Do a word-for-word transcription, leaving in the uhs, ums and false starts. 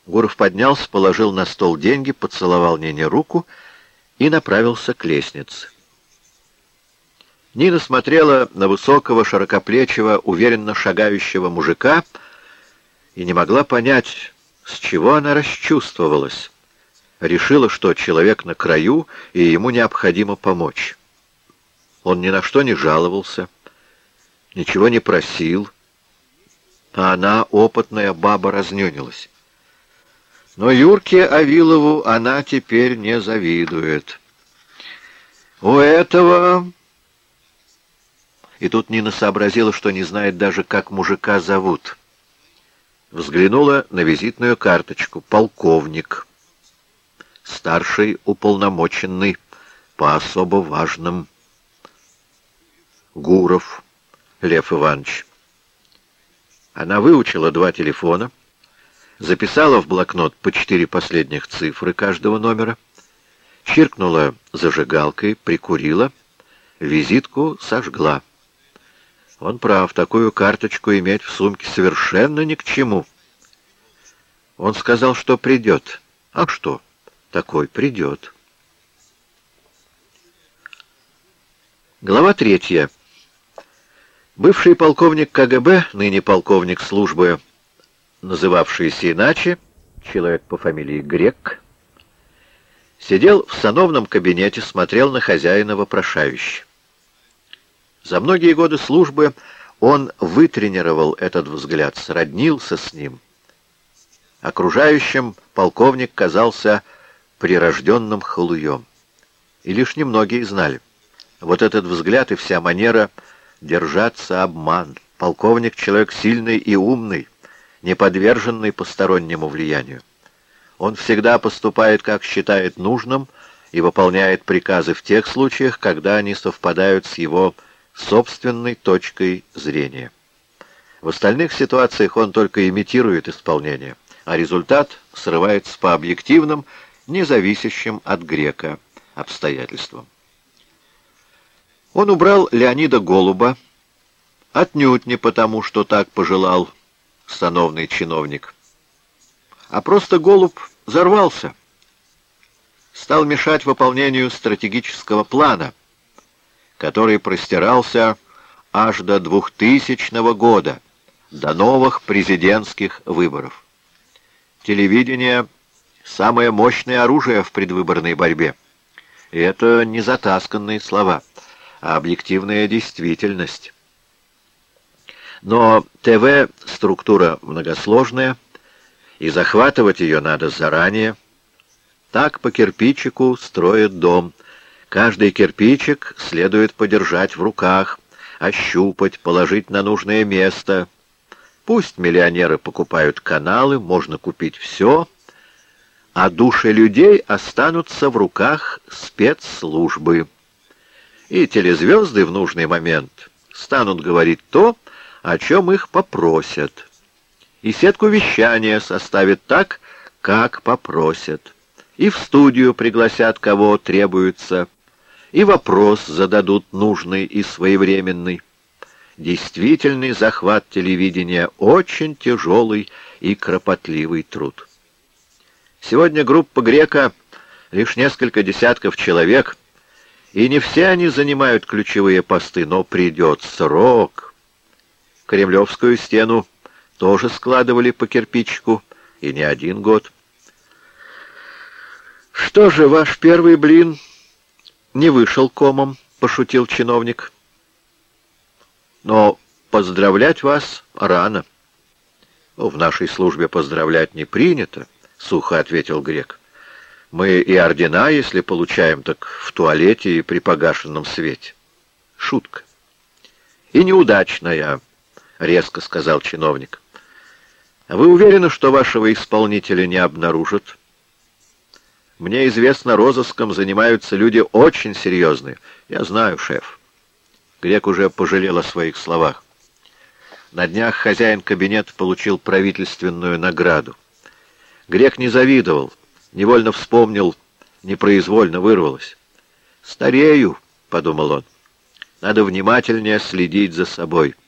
Гуров поднялся, положил на стол деньги, поцеловал Нине руку и направился к лестнице. Нина смотрела на высокого, широкоплечего, уверенно шагающего мужика и не могла понять, с чего она расчувствовалась. Решила, что человек на краю, и ему необходимо помочь. Он ни на что не жаловался, ничего не просил, а она, опытная баба, разнюнилась. Но Юрке Авилову она теперь не завидует. У этого... И тут Нина сообразила, что не знает даже, как мужика зовут. Взглянула на визитную карточку. Полковник. Старший уполномоченный по особо важным. Гуров Лев Иванович. Она выучила два телефона, записала в блокнот по четыре последних цифры каждого номера, чиркнула зажигалкой, прикурила, визитку сожгла. Он прав, такую карточку иметь в сумке совершенно ни к чему. Он сказал, что придет. А что? Такой придет. Глава третья. Бывший полковник ка гэ бэ, ныне полковник службы, называвшийся иначе, человек по фамилии Грек, сидел в сановном кабинете, смотрел на хозяина вопрошающе. За многие годы службы он вытренировал этот взгляд, сроднился с ним. Окружающим полковник казался прирожденным халуем. И лишь немногие знали. Вот этот взгляд и вся манера держаться обман. Полковник — человек сильный и умный, не подверженный постороннему влиянию. Он всегда поступает, как считает нужным, и выполняет приказы в тех случаях, когда они совпадают с его собственной точкой зрения. В остальных ситуациях он только имитирует исполнение, а результат срывается по объективным, независящим от Грека обстоятельствам. Он убрал Леонида Голуба, отнюдь не потому, что так пожелал сановный чиновник, а просто Голуб взорвался, стал мешать выполнению стратегического плана, который простирался аж до двухтысячного года, до новых президентских выборов. Телевидение — самое мощное оружие в предвыборной борьбе. И это не затасканные слова, а объективная действительность. Но ТВ — структура многосложная, и захватывать ее надо заранее. Так по кирпичику строят дом. Каждый кирпичик следует подержать в руках, ощупать, положить на нужное место. Пусть миллионеры покупают каналы, можно купить все, а души людей останутся в руках спецслужбы. И телезвезды в нужный момент станут говорить то, о чем их попросят. И сетку вещания составят так, как попросят. И в студию пригласят, кого требуется, и вопрос зададут нужный и своевременный. Действительный захват телевидения — очень тяжелый и кропотливый труд. Сегодня группа Грека — лишь несколько десятков человек, и не все они занимают ключевые посты, но придет срок. Кремлевскую стену тоже складывали по кирпичику, и не один год. «Что же, ваш первый блин не вышел комом», — пошутил чиновник. «Но поздравлять вас рано». «В нашей службе поздравлять не принято», — сухо ответил Грек. «Мы и ордена, если получаем, так в туалете и при погашенном свете». Шутка. «И неудачная», — резко сказал чиновник. «Вы уверены, что вашего исполнителя не обнаружат?» «Мне известно, розыском занимаются люди очень серьезные». «Я знаю, шеф». Грек уже пожалел о своих словах. На днях хозяин кабинета получил правительственную награду. Грек не завидовал, невольно вспомнил, непроизвольно вырвалось. «Старею», — подумал он, — «надо внимательнее следить за собой».